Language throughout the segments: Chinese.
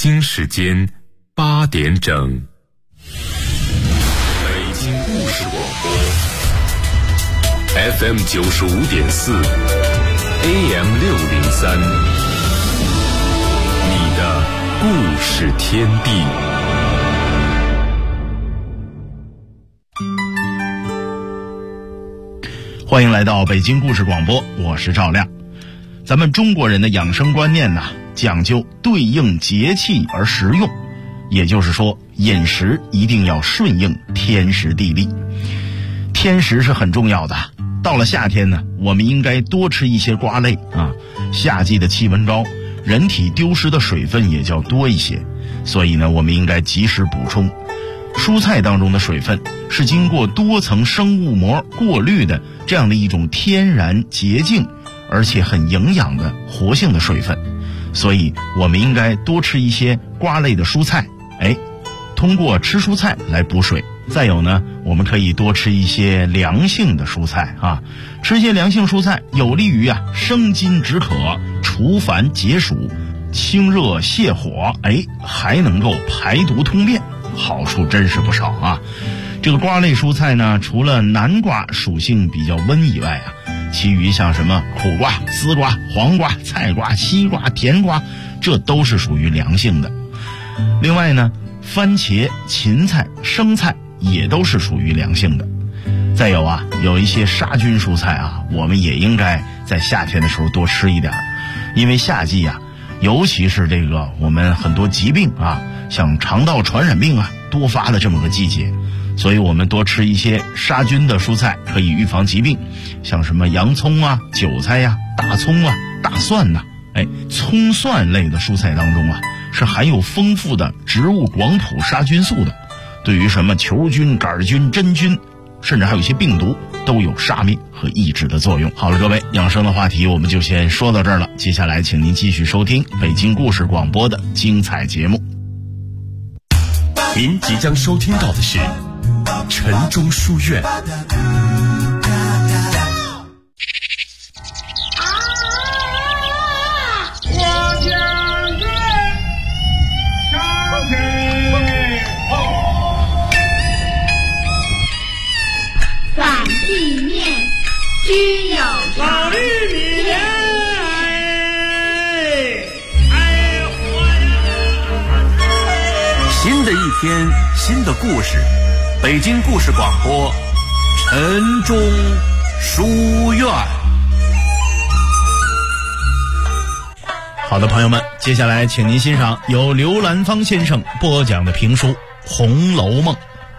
京时间8点整。北京故事广播 FM 95.4 AM 603，你的故事天地。 欢迎来到北京故事广播，我是赵亮。咱们中国人的养生观念呢，讲究对应节气而食用，也就是说饮食一定要顺应天时地利。天时是很重要的，到了夏天呢，我们应该多吃一些瓜类啊。夏季的气温高，人体丢失的水分也较多一些，所以呢，我们应该及时补充。蔬菜当中的水分是经过多层生物膜过滤的这样的一种天然洁净而且很营养的活性的水分，所以我们应该多吃一些瓜类的蔬菜，通过吃蔬菜来补水。再有呢，我们可以多吃一些凉性的蔬菜啊，吃一些凉性蔬菜有利于生津止渴、除烦解暑、清热泻火，还能够排毒通便，好处真是不少啊。这个瓜类蔬菜呢，除了南瓜属性比较温以外其余像什么苦瓜、丝瓜、黄瓜、菜瓜、西瓜、甜瓜，这都是属于凉性的。另外呢，番茄、芹菜、生菜也都是属于凉性的。再有有一些杀菌蔬菜我们也应该在夏天的时候多吃一点，因为夏季尤其是这个我们很多疾病像肠道传染病多发的这么个季节，所以我们多吃一些杀菌的蔬菜可以预防疾病，像什么洋葱韭菜大葱大蒜葱蒜类的蔬菜当中是含有丰富的植物广谱杀菌素的，对于什么球菌、杆菌、真菌，甚至还有一些病毒都有杀灭和抑制的作用。好了，各位，养生的话题我们就先说到这儿了，接下来请您继续收听北京故事广播的精彩节目。 您即将收听到的是晨钟书院。 须有老绿米莲， 新的一天，新的故事，北京故事广播，晨钟书院。 好的，朋友们，接下来请您欣赏由刘兰芳先生播讲的评书《红楼梦》。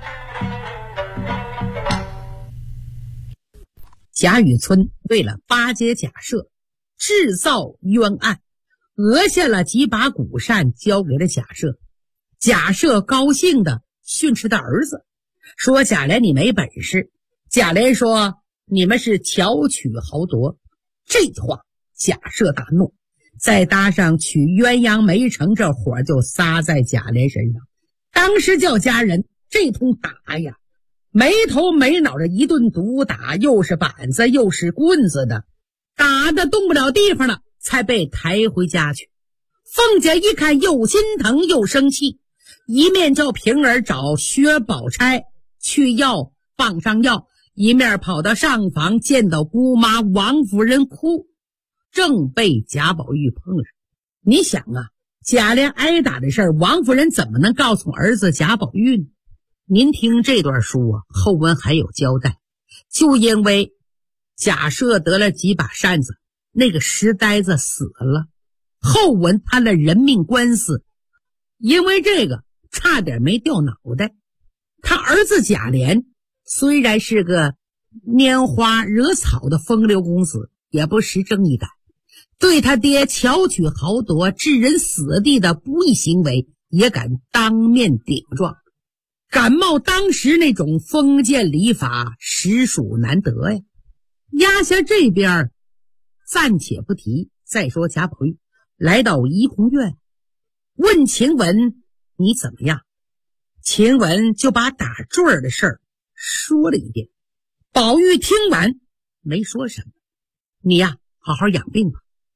贾雨村为了巴结贾赦，制造冤案，讹下了几把古扇交给了贾赦。贾赦高兴地训斥他儿子，说贾琏你没本事。贾琏说你们是巧取豪夺。这话贾赦大怒，再搭上取鸳鸯没成，这火就撒在贾琏身上。当时叫家人这通打呀，没头没脑的一顿毒打，又是板子又是棍子的，打得动不了地方了，才被抬回家去。凤姐一看，又心疼又生气，一面叫平儿找薛宝钗去要放上药，一面跑到上房见到姑妈王夫人哭，正被贾宝玉碰上。你想贾琏挨打的事儿，王夫人怎么能告诉儿子贾宝玉呢？您听这段书后文还有交代。就因为贾赦得了几把扇子，那个石呆子死了，后文摊了人命官司，因为这个差点没掉脑袋。他儿子贾琏虽然是个拈花惹草的风流公子，也不识正义感，对他爹巧取豪夺、置人死地的不义行为也敢当面顶撞，敢冒当时那种封建礼法，实属难得呀。压下这边暂且不提，再说贾宝玉来到怡红院，问晴雯你怎么样？晴雯就把打坠儿的事儿说了一遍。宝玉听完没说什么，你好好养病吧。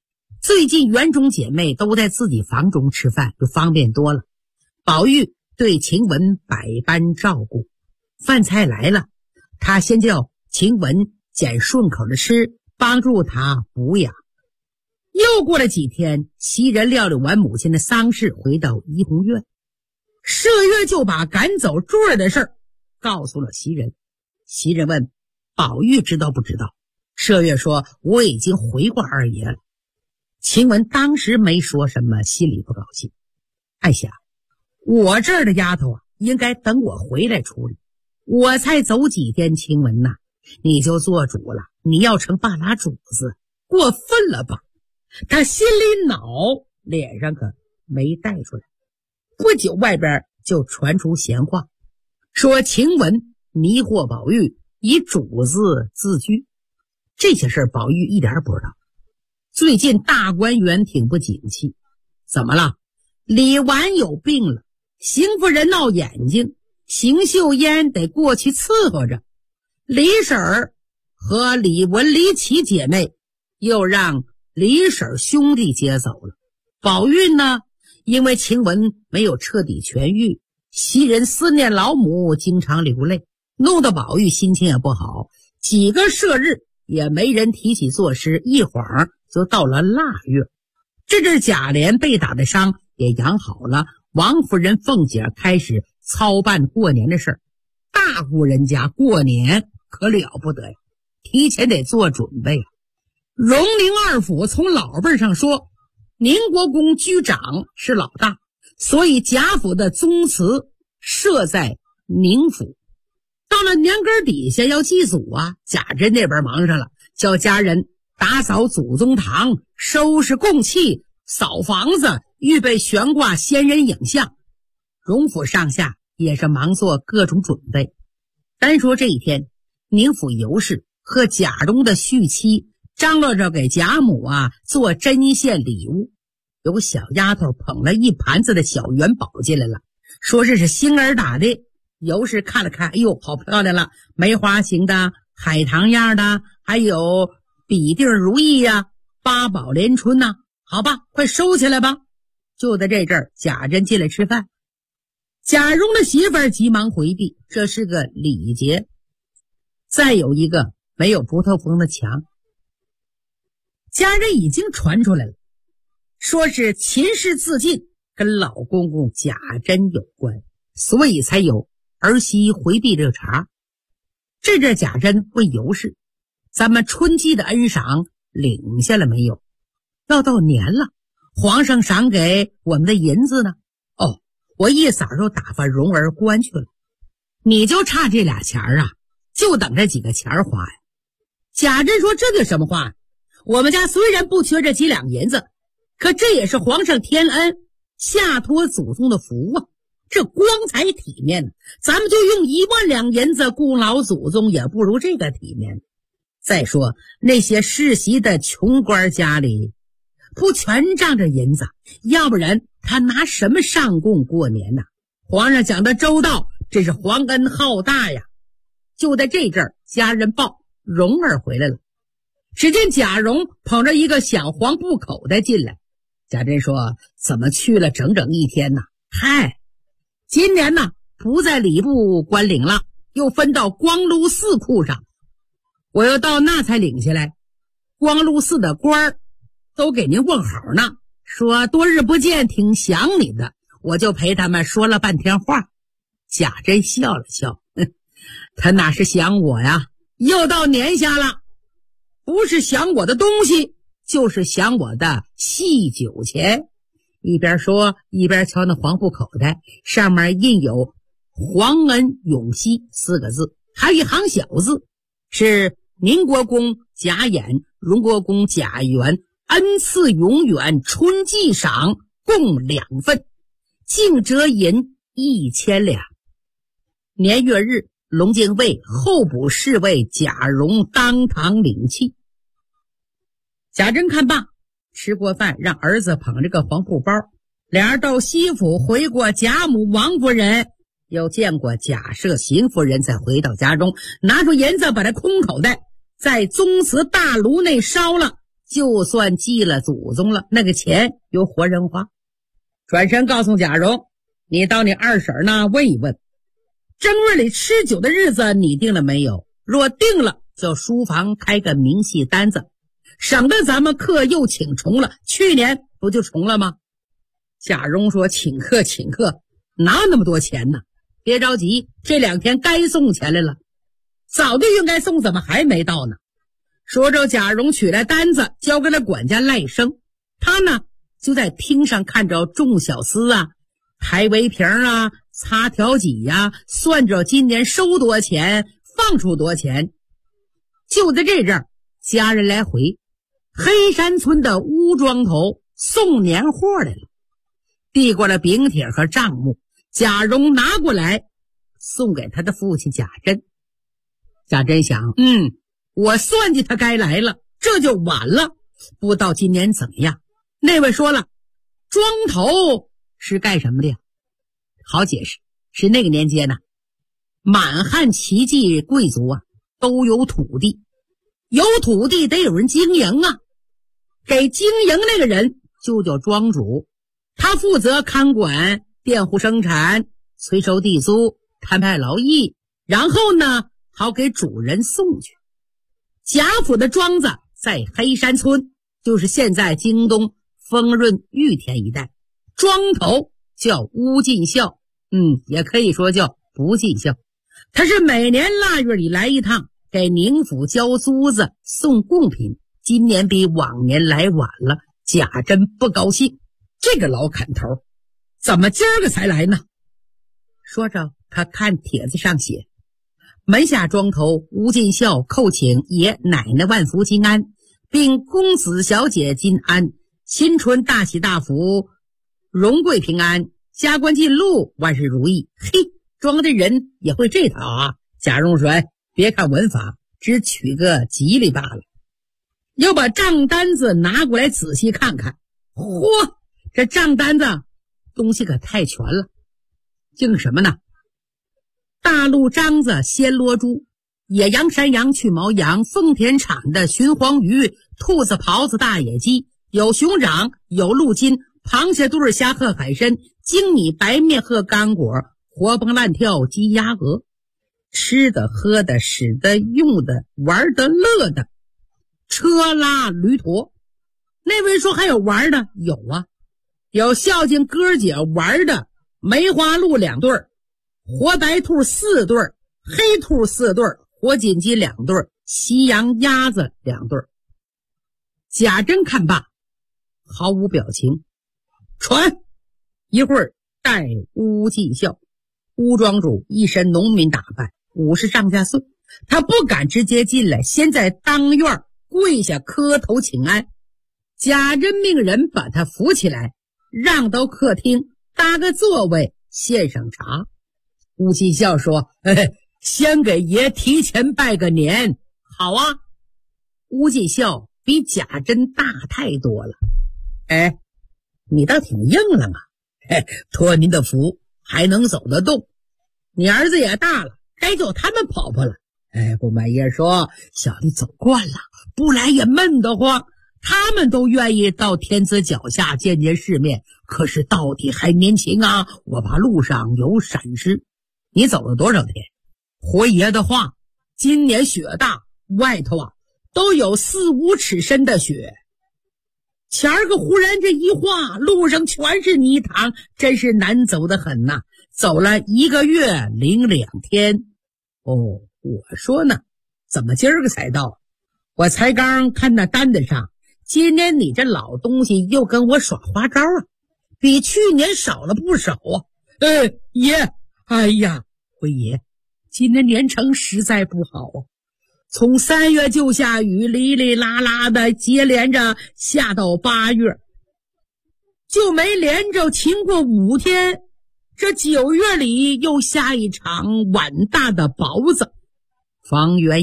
最近园中姐妹都在自己房中吃饭，就方便多了。宝玉对晴雯百般照顾，饭菜来了，他先叫晴雯捡顺口的吃，帮助他补养。又过了几天，袭人料理完母亲的丧事，回到怡红院，麝月就把赶走珠儿的事儿告诉了袭人。袭人问宝玉知道不知道，麝月说我已经回过二爷了。晴雯当时没说什么，心里不高兴，暗想我这儿的丫头啊，应该等我回来处理，我才走几天，晴雯呐，你就做主了，你要成半拉主子，过分了吧？他心里恼，脸上可没带出来。不久外边就传出闲话，说晴雯迷惑宝玉，以主子自居。这些事儿宝玉一点儿不知道。最近大观园挺不景气，怎么了？李纨有病了，邢夫人闹眼睛，邢岫烟得过去伺候着，李婶儿和李文、李琦姐妹又让李婶儿兄弟接走了。宝玉呢，因为晴雯没有彻底痊愈，袭人思念老母，经常流泪，弄得宝玉心情也不好。几个伉日也没人提起作诗，一晃就到了腊月。这阵贾琏被打的伤也养好了，王夫人、凤姐开始操办过年的事儿。大户人家过年可了不得呀，提前得做准备啊。荣宁二府从老辈上说，宁国公居长是老大，所以贾府的宗祠设在宁府。到了年根底下要祭祖啊，贾珍那边忙上了，叫家人打扫祖宗堂，收拾供器，扫房子，预备悬挂先人影像。荣府上下也是忙做各种准备。单说这一天，宁府尤氏和贾蓉的续妻张罗着给贾母啊做针线礼物，有小丫头捧了一盘子的小元宝进来了，说这是星儿打的。尤氏看了看，哎呦，好漂亮了，梅花形的，海棠样的，还有比定如意呀，八宝连春呐，好吧，快收起来吧。就在这阵儿，贾珍进来吃饭，贾蓉的媳妇儿急忙回避，这是个礼节。再有一个没有不透风的墙，家人已经传出来了，说是秦氏自尽跟老公公贾珍有关，所以才有儿媳回避这个茬。这阵贾珍问尤氏，咱们春季的恩赏领下了没有？要到年了，皇上赏给我们的银子呢？哦，我一早就打发蓉儿关去了，你就差这俩钱啊，就等这几个钱花呀。贾珍说，这个什么话？我们家虽然不缺这几两银子，可这也是皇上天恩，下托祖宗的福啊，这光彩体面，咱们就用1万两银子供老祖宗，也不如这个体面。再说那些世袭的穷官家里不全仗着银子，要不然他拿什么上供过年呢？皇上讲的周到，这是皇恩浩大呀。就在这阵儿，家人报蓉儿回来了，只见贾蓉捧着一个小黄布口袋进来。贾珍说，怎么去了整整1天呢？嗨，今年呢不在礼部官领了，又分到光禄寺库上，我又到那才领下来。光禄寺的官儿都给您问好呢，说多日不见，挺想你的，我就陪他们说了半天话。贾珍笑了笑，他哪是想我呀，又到年下了，不是想我的东西，就是想我的细酒钱。一边说一边瞧那黄布口袋，上面印有皇恩永熙4个字，还有一行小字，是宁国公贾演、荣国公贾元恩赐永远春季赏共2份，净折银1000两。年月日，龙敬卫候补侍卫贾蓉当堂领契。贾珍看罢，吃过饭，让儿子捧着个黄布包，俩人到西府回过贾母、王夫人，又见过贾赦、邢夫人，再回到家中，拿出银子把这空口袋在宗祠大炉内烧了， 就算祭了祖宗了，那个钱有活人花。转身告诉贾蓉，你到你二婶那问一问，正月里吃酒的日子你定了没有？若定了，叫书房开个明细单子，省得咱们客又请重了，去年不就重了吗？贾蓉说，请客哪有那么多钱呢？别着急，这2天该送钱来了，早就应该送，怎么还没到呢？说着，贾蓉取来单子交给了管家赖生，他呢就在厅上看着众小厮啊，抬围瓶啊，擦条几呀，算着今年收多钱，放出多钱。就在这阵儿，家人来回，黑山村的乌庄头送年货来了，递过了饼帖和账目，贾蓉拿过来送给他的父亲贾珍。贾珍想，我算计他该来了，这就晚了，不知道今年怎么样。那位说了，庄头是干什么的呀？好解释，是那个年间呢，满汉齐晋贵族啊都有土地，有土地得有人经营啊，给经营那个人就叫庄主，他负责看管佃户生产，催收地租，摊派劳役，然后呢好给主人送去。贾府的庄子在黑山村，就是现在京东丰润玉田一带，庄头叫乌进孝，也可以说叫不尽孝。他是每年腊月里来一趟，给宁府交租子送贡品，今年比往年来晚了，贾珍不高兴。这个老砍头怎么今儿个才来呢？说着，他看帖子上写，门下庄头吴进孝叩请爷奶奶万福金安，并公子小姐金安，新春大喜大福，荣贵平安，加官进禄，万事如意。嘿，庄的人也会这套啊！贾蓉说，别看文法，只取个吉利罢了。又把账单子拿过来仔细看看，嚯，这账单子东西可太全了。净什么呢？大陆獐子鲜罗猪，野羊山羊去毛羊，丰田产的鲟黄鱼，兔子狍子大野鸡，有熊掌，有鹿筋，螃蟹肚虾鹤海参，精米白面鹤干果，活蹦乱跳鸡鸭鹅，吃的喝的使的用的玩的乐的，车拉驴驼。那位说还有玩的？有啊，有孝敬哥姐玩的梅花鹿2对，活白兔4对，黑兔4对，活锦鸡2对，西洋鸭子2对。贾珍看罢，毫无表情，传。一会儿带乌进孝，乌庄主一身农民打扮，50上下岁，他不敢直接进来，先在当院跪下磕头请安。贾珍命人把他扶起来，让到客厅搭个座位，献上茶。乌进孝说，先给爷提前拜个年。好啊。乌进孝比贾珍大太多了，你倒挺硬朗啊，托您的福还能走得动，你儿子也大了，该叫他们跑跑了。不满爷说，小弟走惯了，不来也闷得慌，他们都愿意到天子脚下见见世面，可是到底还年轻啊，我怕路上有闪失。你走了多少天？活爷的话，今年雪大，外头啊都有4、5尺深的雪。前儿个忽然这一化，路上全是泥塘，真是难走得很呐，走了1个月零2天。我说呢，怎么今儿个才到？我才刚看那单子上，今年你这老东西又跟我耍花招啊，比去年少了不少啊。爷，哎呀，回爷，今年年成实在不好啊，从3月就下雨，哩哩啦啦的接连着下到8月，就没连着晴过5天，这9月里又下一场碗大的雹子，方圆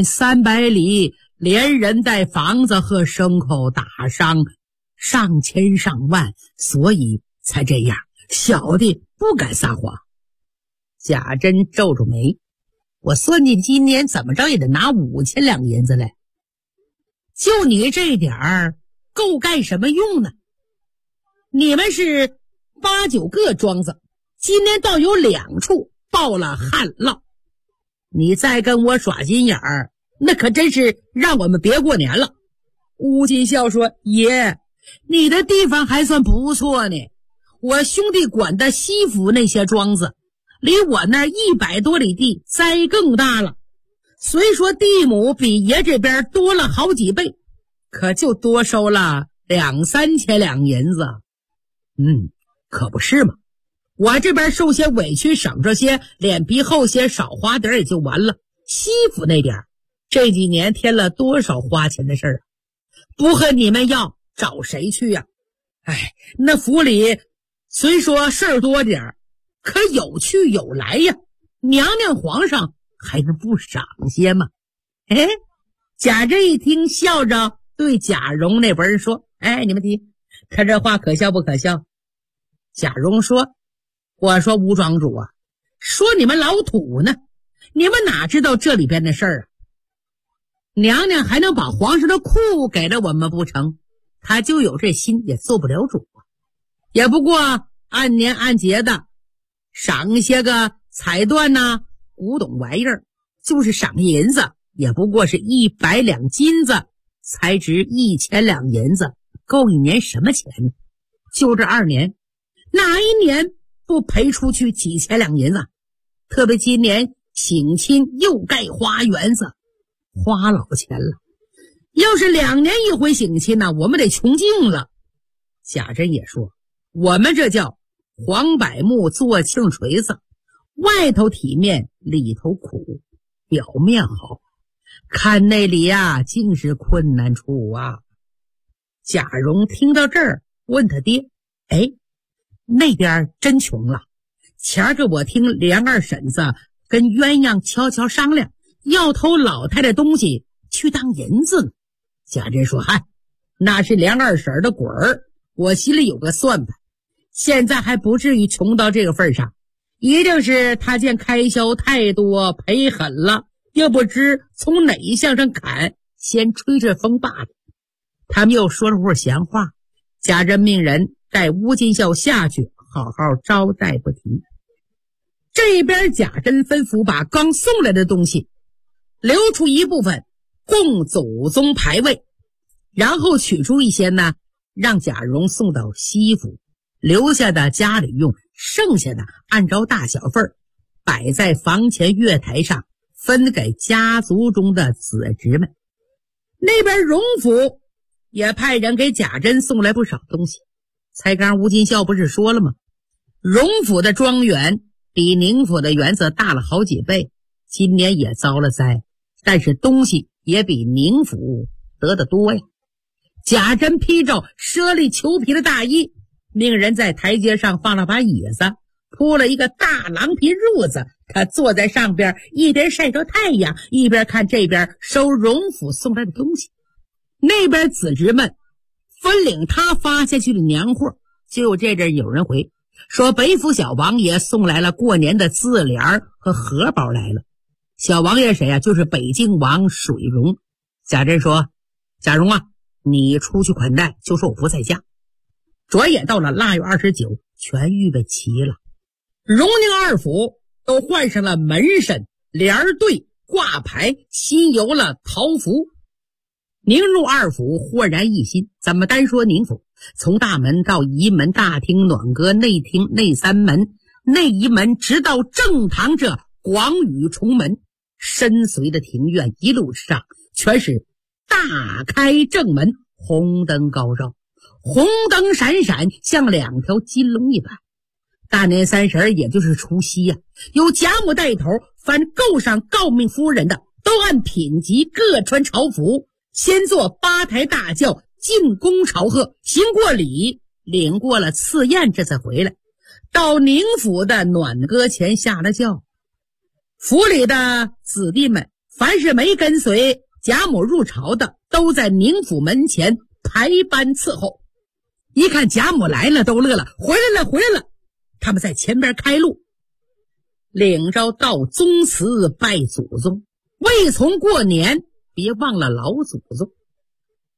1300里，连人带房子和牲口打伤上千上万，所以才这样，小的不敢撒谎。贾珍皱皱眉，我算计今年怎么着也得拿5000两银子来。 就你这点儿够干什么用呢？你们是8、9个庄子，今年倒有2处报了旱涝，你再跟我耍心眼儿，那可真是让我们别过年了。乌金孝说，爷，你的地方还算不错呢，我兄弟管的西府那些庄子离我那100多里地灾更大了，虽说地亩比爷这边多了好几倍，可就多收了2、3千两银子。可不是嘛，我这边受些委屈，省着些，脸皮厚些，少花点也就完了。西府那点这几年添了多少花钱的事儿啊，不和你们要找谁去呀？那府里虽说事儿多点可有去有来呀，娘娘皇上还能不赏些吗？贾珍一听，笑着对贾蓉那边人说，你们听，看这话可笑不可笑？贾蓉说，我说吴庄主啊，说你们老土呢，你们哪知道这里边的事儿啊？娘娘还能把皇上的库给了我们不成？他就有这心也做不了主啊，也不过按年按节的赏些个彩缎呐、古董玩意儿，就是赏银子，也不过是100两金子，才值1000两银子，够一年什么钱呢？就这2年，哪一年不赔出去几千两银子？特别今年省亲又盖花园子，花老钱了。要是2年一回省亲呢，我们得穷尽了。贾珍也说，我们这叫黄柏木做磬锤子，外头体面，里头苦，表面好，看那里啊，竟是困难处啊。贾蓉听到这儿，问他爹，那边真穷了。前儿个我听梁二婶子跟鸳鸯悄悄商量，要偷老太太东西去当银子呢。贾珍说，那是梁二婶的鬼儿，我心里有个算盘，现在还不至于穷到这个份上，一定是他见开销太多，赔狠了，又不知从哪一项上砍，先吹这风罢了。他们又说了会儿闲话，贾珍命人带乌金孝下去好好招待不提。这边贾珍吩咐把刚送来的东西留出一部分供祖宗牌位，然后取出一些呢，让贾蓉送到西府，留下的家里用，剩下的按照大小份摆在房前月台上，分给家族中的子侄们。那边荣府也派人给贾珍送来不少东西。才刚吴金孝不是说了吗？荣府的庄园比宁府的园子大了好几倍，今年也遭了灾，但是东西也比宁府得的多呀。贾珍披着猞猁裘皮的大衣，命人在台阶上放了把椅子，铺了一个大狼皮褥子，他坐在上边，一边晒着太阳，一边看这边收荣府送来的东西。那边子侄们分领他发下去的年货，就这阵有人回说北府小王爷送来了过年的字联和荷包来了。小王爷谁啊？就是北静王水溶。贾珍说，贾蓉啊，你出去款待，就说我不在家。转眼到了腊月29，全预备齐了。荣宁二府都换上了门神、帘队、挂牌，新游了桃符。宁入二府豁然一新，咱们单说宁府，从大门到仪门、大厅、暖阁、内厅、内三门、内仪门，直到正堂这广宇重门，深邃的庭院一路之上全是大开正门，红灯高照，红灯闪闪，像2条金龙一般。大年30，也就是除夕呀，由贾母带头，凡够上诰命夫人的，都按品级各穿朝服，先坐8抬大轿进宫朝贺，行过礼，领过了赐宴，这才回来。到宁府的暖阁前下了轿，府里的子弟们凡是没跟随贾母入朝的，都在宁府门前排班伺候。一看贾母来了，都乐了，回来了回来了。他们在前边开路，领着到宗祠拜祖宗，未从过年，别忘了老祖宗。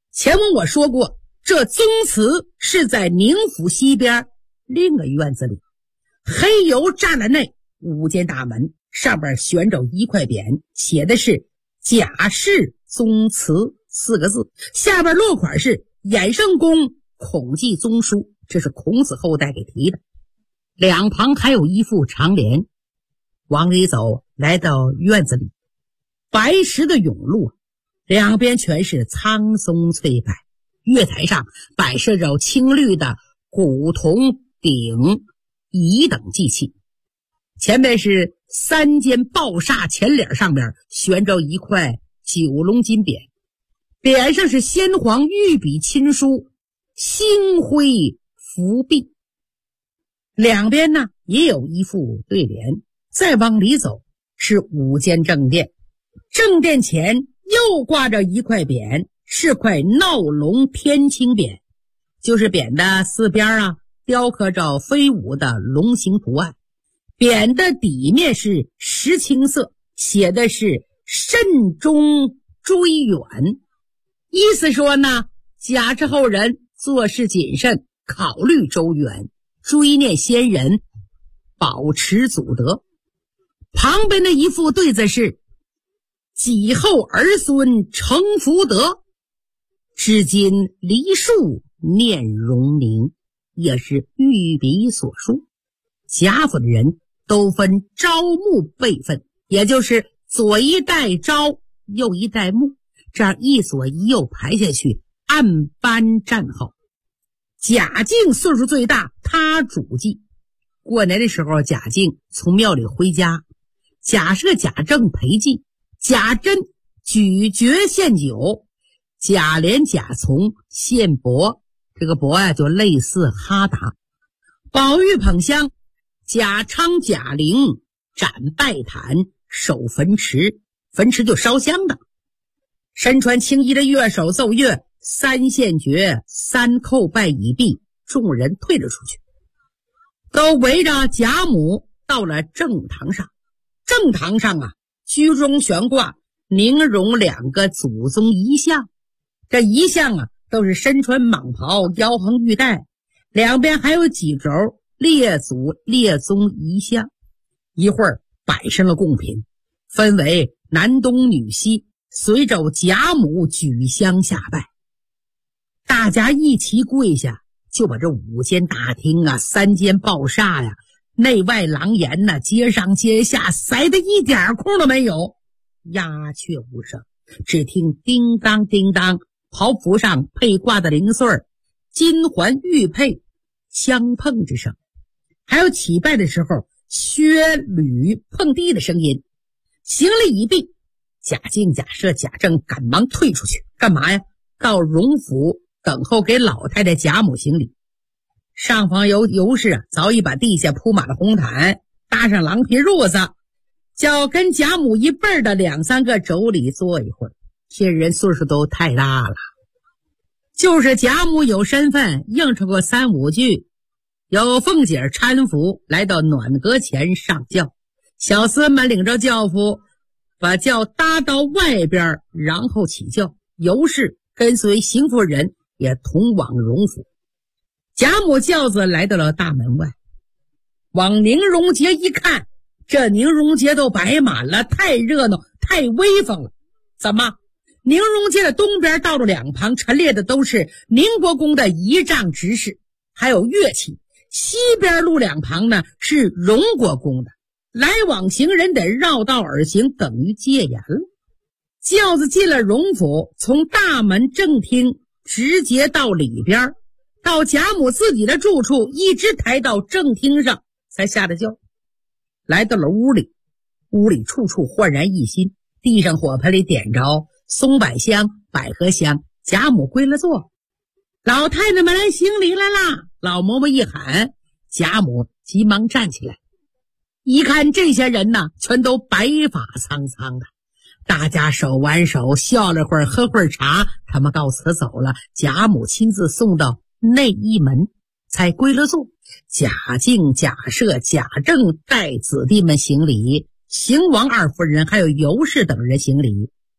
前文我说过，这宗祠是在宁府西边另个院子里，黑油栅栏内5间大门，上边悬着一块匾，写的是贾氏宗祠4个字，下边落款是衍圣公孔记宗书，这是孔子后代给题的。两旁还有一副长联。往里走，来到院子里，白石的甬路，两边全是苍松翠柏，月台上摆设着青绿的古铜鼎仪等祭器，前面是3间抱厦前脸，上面悬着一块9龙金匾，匾上是先皇御笔亲书星辉福璧，两边呢也有一副对联。再往里走是5间正殿，正殿前又挂着一块匾，是块闹龙天青匾，就是匾的4边雕刻着飞舞的龙形图案，匾的底面是石青色，写的是慎终追远，意思说呢，贾氏后人做事谨慎，考虑周远，追念先人，保持祖德。旁边的一副对子是己后儿孙成福德，至今梨树念荣宁，也是御笔所述。贾府的人都分招募辈分，也就是左一代招，右一代募，这样一左一右排下去，按班站好。贾敬岁数最大，他主祭。过年的时候，贾敬从庙里回家，贾赦、贾政陪祭，贾珍举爵献酒，贾琏、贾从献帛，这个帛就类似哈达。宝玉捧香，贾昌、贾玲展拜坛，守坟池，坟池就烧香的。身穿青衣的乐手奏乐，3献爵，3叩拜已毕，众人退了出去，都围着贾母到了正堂上。正堂上居中悬挂宁荣2个祖宗遗像，这遗像都是身穿蟒袍，腰横玉带，两边还有几轴列祖列宗遗像。一会儿摆上了贡品，分为男东女西，随着贾母举香下拜。大家一齐跪下，就把这5间大厅3间抱厦内外廊檐街上街下塞得一点空都没有，鸦雀无声，只听叮当叮当，袍服上佩挂的零碎金环玉佩相碰之声，还有起拜的时候靴履碰地的声音。行礼已毕，贾敬、贾赦、贾政赶忙退出去，干嘛呀？到荣府等候给老太太贾母行礼。上房尤氏早已把地下铺满了红毯，搭上狼皮褥子，叫跟贾母一辈的2、3个妯娌坐一会儿。这人岁数都太大了，就是贾母有身份，应酬过3、5句，有凤姐搀扶来到暖阁前上轿，小厮们领着轿夫把轿搭到外边，然后起轿，尤氏跟随邢夫人也同往荣府。贾母轿子来到了大门外，往宁荣街一看，这宁荣街都摆满了，太热闹，太威风了。怎么？宁荣街的东边道路两旁陈列的都是宁国公的仪仗执事，还有乐器，西边路两旁呢是荣国公的，来往行人得绕道而行，等于戒严了。轿子进了荣府，从大门正厅直接到里边，到贾母自己的住处，一直抬到正厅上才下的轿。来到了屋里，屋里处处焕然一新，地上火盆里点着松柏香、百合香。贾母归了座，老太太们来行礼来啦！老嬷嬷一喊，贾母急忙站起来，一看这些人呢，全都白发苍苍的。大家手挽手笑了会儿，喝会儿茶，他们告辞走了。贾母亲自送到内一门，才归了座。贾敬、贾赦、贾政带子弟们行礼，邢王二夫人还有尤氏等人行礼。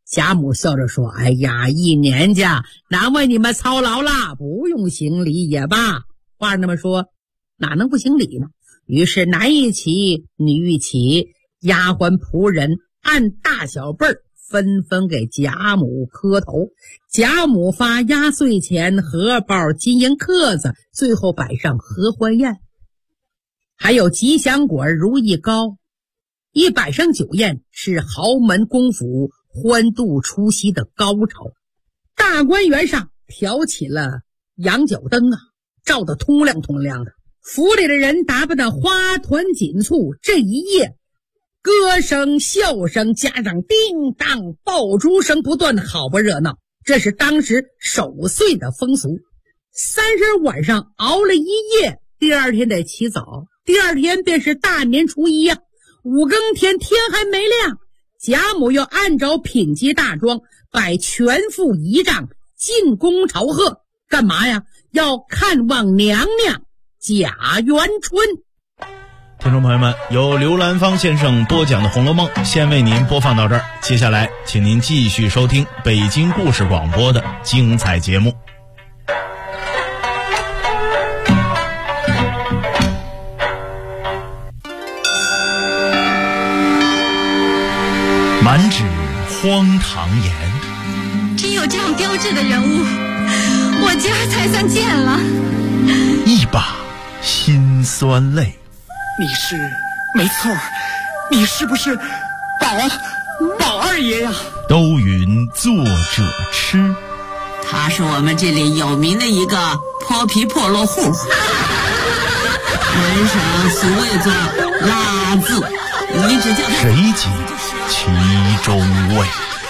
贾母笑着说：“哎呀，一年家难为你们操劳了，不用行礼也罢。”话那么说，哪能不行礼呢？于是男一起，女一起，丫鬟仆人按大小辈儿纷纷给贾母磕头。贾母发压岁钱、荷包、金银克子，最后摆上合欢宴，还有吉祥果、如意糕。一摆上酒宴，是豪门公府欢度除夕的高潮。大观园上挑起了羊角灯啊，照得通亮通亮的，府里的人打扮得花团锦簇。这一夜歌声笑声加上叮当爆竹声不断，好不热闹。这是当时守岁的风俗。30晚上熬了一夜，第二天得起早，第二天便是大年初一呀。5更天，天还没亮，贾母要按照品级大庄摆全副仪仗进宫朝贺。干嘛呀？要看望娘娘贾元春。 听众朋友们，由刘兰芳先生播讲的《红楼梦》先为您播放到这儿，接下来请您继续收听北京故事广播的精彩节目。满纸荒唐言， 真有这样标致的人物，我家才算见了。 一把辛酸泪。 你是没错，你是不是宝二爷呀？ 都云作者痴， 他是我们这里有名的一个泼皮破落户，人生俗谓作拉字，你只叫他谁解其中味？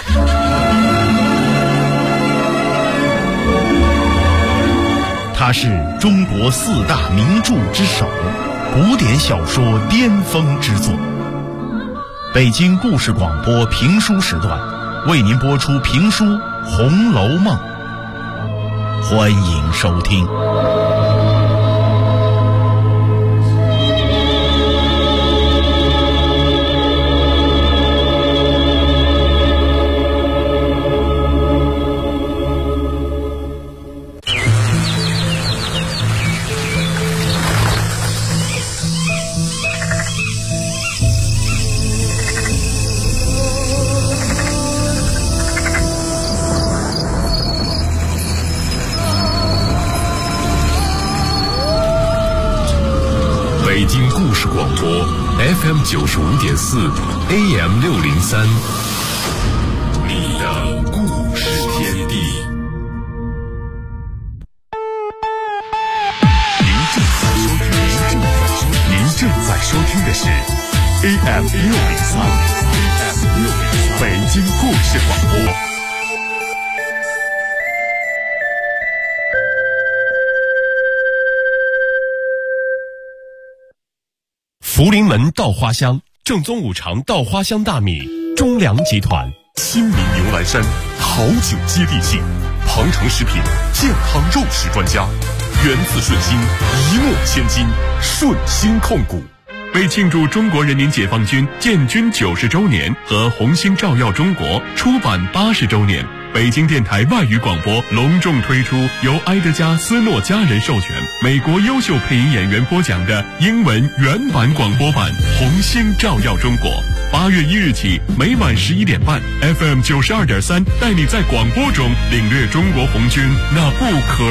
他是中国4大名著之首，古典小说巅峰之作。北京故事广播评书时段为您播出评书《红楼梦》，欢迎收听。 北京故事广播 FM 95.4 AM 603，你的故事天地。您正在收听的是 AM 603，北京故事广播。福临门稻花香，正宗5常稻花香大米，中粮集团。新民牛栏山，好酒接地气。鹏程食品，健康肉食专家。源自顺心，一诺千金，顺心控股。为庆祝中国人民解放军建军90周年和红星照耀中国出版80周年，北京电台外语广播隆重推出由埃德加·斯诺家人授权、美国优秀配音演员播讲的英文原版广播版《红星照耀中国》。8月1日起，每晚11点半 ，FM 92.3带你在广播中领略中国红军那不可